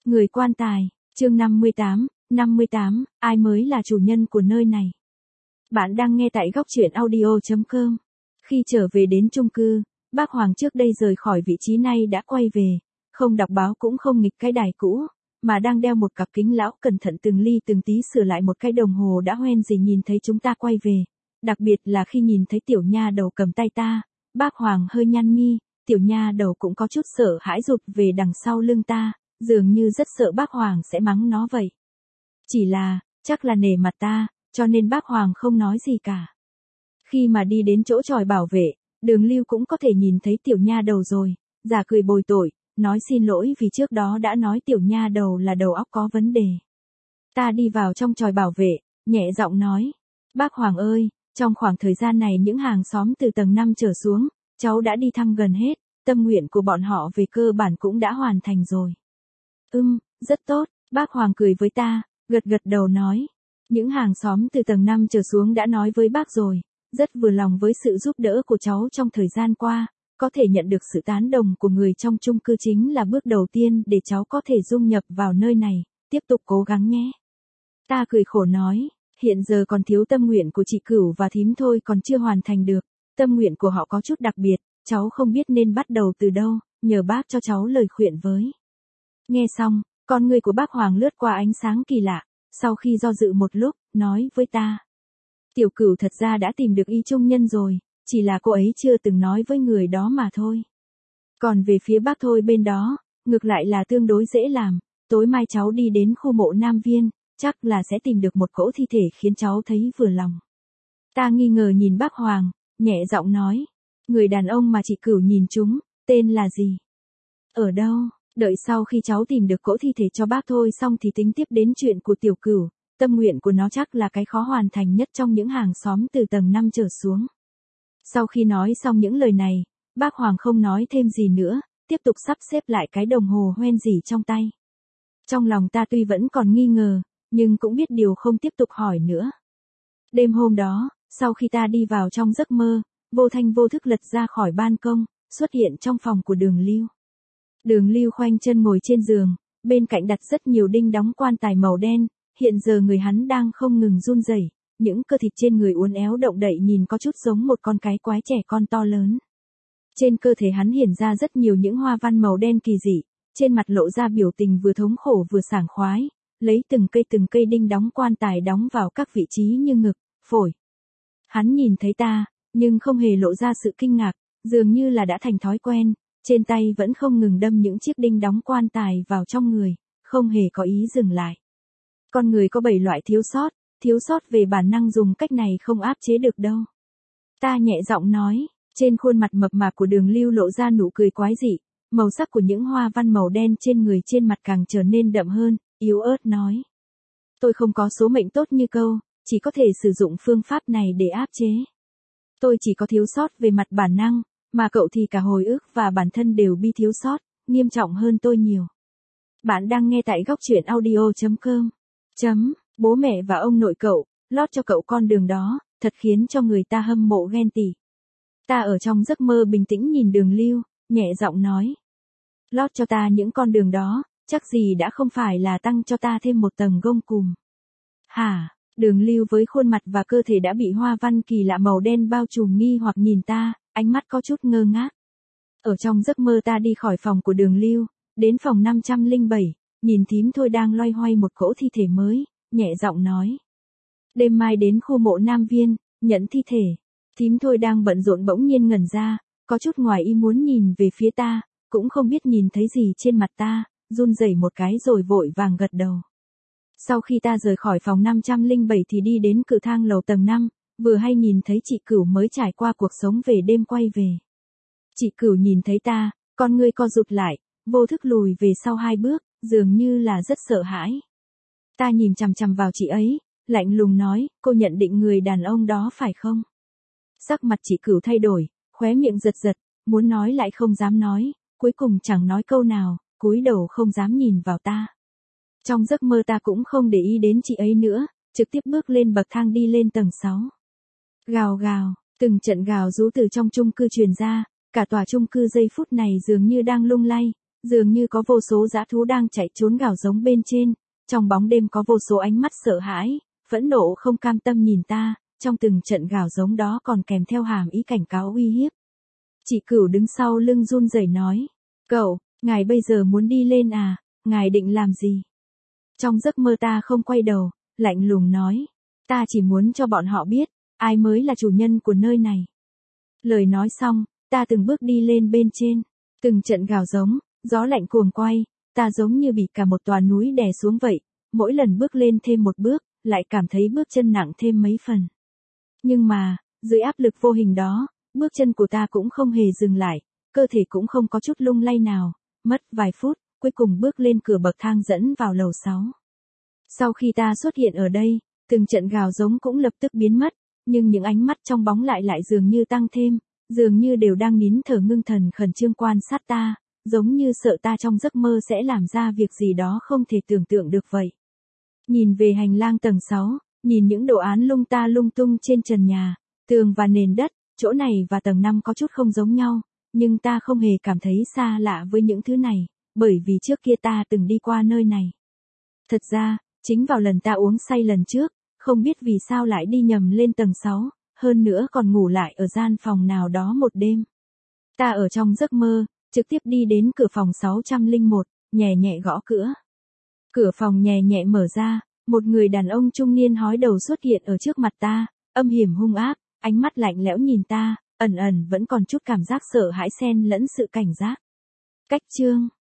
Người quan tài, chương 58, ai mới là chủ nhân của nơi này? Bạn đang nghe tại góc truyện audio.com. Khi trở về đến chung cư, bác Hoàng trước đây rời khỏi vị trí này đã quay về, không đọc báo cũng không nghịch cái đài cũ, mà đang đeo một cặp kính lão cẩn thận từng ly từng tí sửa lại một cái đồng hồ đã hoen gì nhìn thấy chúng ta quay về. Đặc biệt là khi nhìn thấy tiểu nha đầu cầm tay ta, bác Hoàng hơi nhăn mi, tiểu nha đầu cũng có chút sợ hãi rụt về đằng sau lưng ta, dường như rất sợ bác Hoàng sẽ mắng nó vậy. Chỉ là, chắc là nể mặt ta, cho nên bác Hoàng không nói gì cả. Khi mà đi đến chỗ tròi bảo vệ, Đường Lưu cũng có thể nhìn thấy tiểu nha đầu rồi, giả cười bồi tội, nói xin lỗi vì trước đó đã nói tiểu nha đầu là đầu óc có vấn đề. Ta đi vào trong tròi bảo vệ, nhẹ giọng nói, bác Hoàng ơi, trong khoảng thời gian này những hàng xóm từ tầng 5 trở xuống, cháu đã đi thăm gần hết, tâm nguyện của bọn họ về cơ bản cũng đã hoàn thành rồi. Rất tốt, bác Hoàng cười với ta, gật gật đầu nói. Những hàng xóm từ tầng 5 trở xuống đã nói với bác rồi, rất vừa lòng với sự giúp đỡ của cháu trong thời gian qua, có thể nhận được sự tán đồng của người trong chung cư chính là bước đầu tiên để cháu có thể dung nhập vào nơi này, tiếp tục cố gắng nhé. Ta cười khổ nói, hiện giờ còn thiếu tâm nguyện của chị Cửu và thím thôi còn chưa hoàn thành được, tâm nguyện của họ có chút đặc biệt, cháu không biết nên bắt đầu từ đâu, nhờ bác cho cháu lời khuyên với. Nghe xong, con người của bác Hoàng lướt qua ánh sáng kỳ lạ, sau khi do dự một lúc, nói với ta. Tiểu Cửu thật ra đã tìm được y trung nhân rồi, chỉ là cô ấy chưa từng nói với người đó mà thôi. Còn về phía bác thôi bên đó, ngược lại là tương đối dễ làm, tối mai cháu đi đến khu mộ Nam Viên, chắc là sẽ tìm được một cỗ thi thể khiến cháu thấy vừa lòng. Ta nghi ngờ nhìn bác Hoàng, nhẹ giọng nói, người đàn ông mà chị Cửu nhìn chúng, tên là gì? Ở đâu? Đợi sau khi cháu tìm được cỗ thi thể cho bác thôi xong thì tính tiếp đến chuyện của Tiểu Cửu, tâm nguyện của nó chắc là cái khó hoàn thành nhất trong những hàng xóm từ tầng 5 trở xuống. Sau khi nói xong những lời này, bác Hoàng không nói thêm gì nữa, tiếp tục sắp xếp lại cái đồng hồ hoen dỉ trong tay. Trong lòng ta tuy vẫn còn nghi ngờ, nhưng cũng biết điều không tiếp tục hỏi nữa. Đêm hôm đó, sau khi ta đi vào trong giấc mơ, vô thanh vô thức lật ra khỏi ban công, xuất hiện trong phòng của Đường Lưu. Đường Lưu khoanh chân ngồi trên giường, bên cạnh đặt rất nhiều đinh đóng quan tài màu đen, hiện giờ người hắn đang không ngừng run rẩy, những cơ thịt trên người uốn éo động đậy nhìn có chút giống một con cái quái trẻ con to lớn. Trên cơ thể hắn hiện ra rất nhiều những hoa văn màu đen kỳ dị, trên mặt lộ ra biểu tình vừa thống khổ vừa sảng khoái, lấy từng cây đinh đóng quan tài đóng vào các vị trí như ngực, phổi. Hắn nhìn thấy ta, nhưng không hề lộ ra sự kinh ngạc, dường như là đã thành thói quen, trên tay vẫn không ngừng đâm những chiếc đinh đóng quan tài vào trong người, không hề có ý dừng lại. Con người có 7 loại thiếu sót về bản năng dùng cách này không áp chế được đâu. Ta nhẹ giọng nói, trên khuôn mặt mập mạp của Đường Lưu lộ ra nụ cười quái dị, màu sắc của những hoa văn màu đen trên người trên mặt càng trở nên đậm hơn, yếu ớt nói. Tôi không có số mệnh tốt như câu, chỉ có thể sử dụng phương pháp này để áp chế. Tôi chỉ có thiếu sót về mặt bản năng, mà cậu thì cả hồi ức và bản thân đều bị thiếu sót, nghiêm trọng hơn tôi nhiều. Bạn đang nghe tại góc truyện audio.com. Bố mẹ và ông nội cậu, lót cho cậu con đường đó, thật khiến cho người ta hâm mộ ghen tị. Ta ở trong giấc mơ bình tĩnh nhìn Đường Lưu, nhẹ giọng nói. Lót cho ta những con đường đó, chắc gì đã không phải là tăng cho ta thêm một tầng gông cùm. Hả? Đường Lưu với khuôn mặt và cơ thể đã bị hoa văn kỳ lạ màu đen bao trùm nghi hoặc nhìn ta, ánh mắt có chút ngơ ngác. Ở trong giấc mơ ta đi khỏi phòng của Đường Lưu, đến phòng 507, nhìn thím Thôi đang loay hoay một cỗ thi thể mới, nhẹ giọng nói. Đêm mai đến khu mộ Nam Viên, nhận thi thể. Thím Thôi đang bận rộn bỗng nhiên ngẩn ra, có chút ngoài ý muốn nhìn về phía ta, cũng không biết nhìn thấy gì trên mặt ta, run rẩy một cái rồi vội vàng gật đầu. Sau khi ta rời khỏi phòng 507 thì đi đến cửa thang lầu tầng 5, vừa hay nhìn thấy chị Cửu mới trải qua cuộc sống về đêm quay về. Chị Cửu nhìn thấy ta, con ngươi co rụt lại, vô thức lùi về sau 2 bước, dường như là rất sợ hãi. Ta nhìn chằm chằm vào chị ấy, lạnh lùng nói, cô nhận định người đàn ông đó phải không? Sắc mặt chị Cửu thay đổi, khóe miệng giật giật, muốn nói lại không dám nói, cuối cùng chẳng nói câu nào, cúi đầu không dám nhìn vào ta. Trong giấc mơ ta cũng không để ý đến chị ấy nữa, trực tiếp bước lên bậc thang đi lên tầng 6. Gào gào, từng trận gào rú từ trong chung cư truyền ra, cả tòa chung cư giây phút này dường như đang lung lay, dường như có vô số dã thú đang chạy trốn gào giống bên trên, trong bóng đêm có vô số ánh mắt sợ hãi, phẫn nộ không cam tâm nhìn ta, trong từng trận gào giống đó còn kèm theo hàm ý cảnh cáo uy hiếp. Chị Cửu đứng sau lưng run rẩy nói, cậu, ngài bây giờ muốn đi lên à, ngài định làm gì? Trong giấc mơ ta không quay đầu, lạnh lùng nói, ta chỉ muốn cho bọn họ biết, ai mới là chủ nhân của nơi này. Lời nói xong, ta từng bước đi lên bên trên, từng trận gào giống, gió lạnh cuồng quay, ta giống như bị cả một tòa núi đè xuống vậy, mỗi lần bước lên thêm một bước, lại cảm thấy bước chân nặng thêm mấy phần. Nhưng mà, dưới áp lực vô hình đó, bước chân của ta cũng không hề dừng lại, cơ thể cũng không có chút lung lay nào, mất vài phút, cuối cùng bước lên cửa bậc thang dẫn vào lầu 6. Sau khi ta xuất hiện ở đây, từng trận gào giống cũng lập tức biến mất, nhưng những ánh mắt trong bóng lại dường như tăng thêm, dường như đều đang nín thở ngưng thần khẩn trương quan sát ta, giống như sợ ta trong giấc mơ sẽ làm ra việc gì đó không thể tưởng tượng được vậy. Nhìn về hành lang tầng 6, nhìn những đồ án lung tung trên trần nhà, tường và nền đất, chỗ này và tầng 5 có chút không giống nhau, nhưng ta không hề cảm thấy xa lạ với những thứ này, bởi vì trước kia ta từng đi qua nơi này. Thật ra, chính vào lần ta uống say lần trước, không biết vì sao lại đi nhầm lên tầng 6, hơn nữa còn ngủ lại ở gian phòng nào đó một đêm. Ta ở trong giấc mơ, trực tiếp đi đến cửa phòng 601, nhẹ nhẹ gõ cửa. Cửa phòng nhẹ nhẹ mở ra, một người đàn ông trung niên hói đầu xuất hiện ở trước mặt ta, âm hiểm hung ác, ánh mắt lạnh lẽo nhìn ta, ẩn ẩn vẫn còn chút cảm giác sợ hãi xen lẫn sự cảnh giác. Cách chương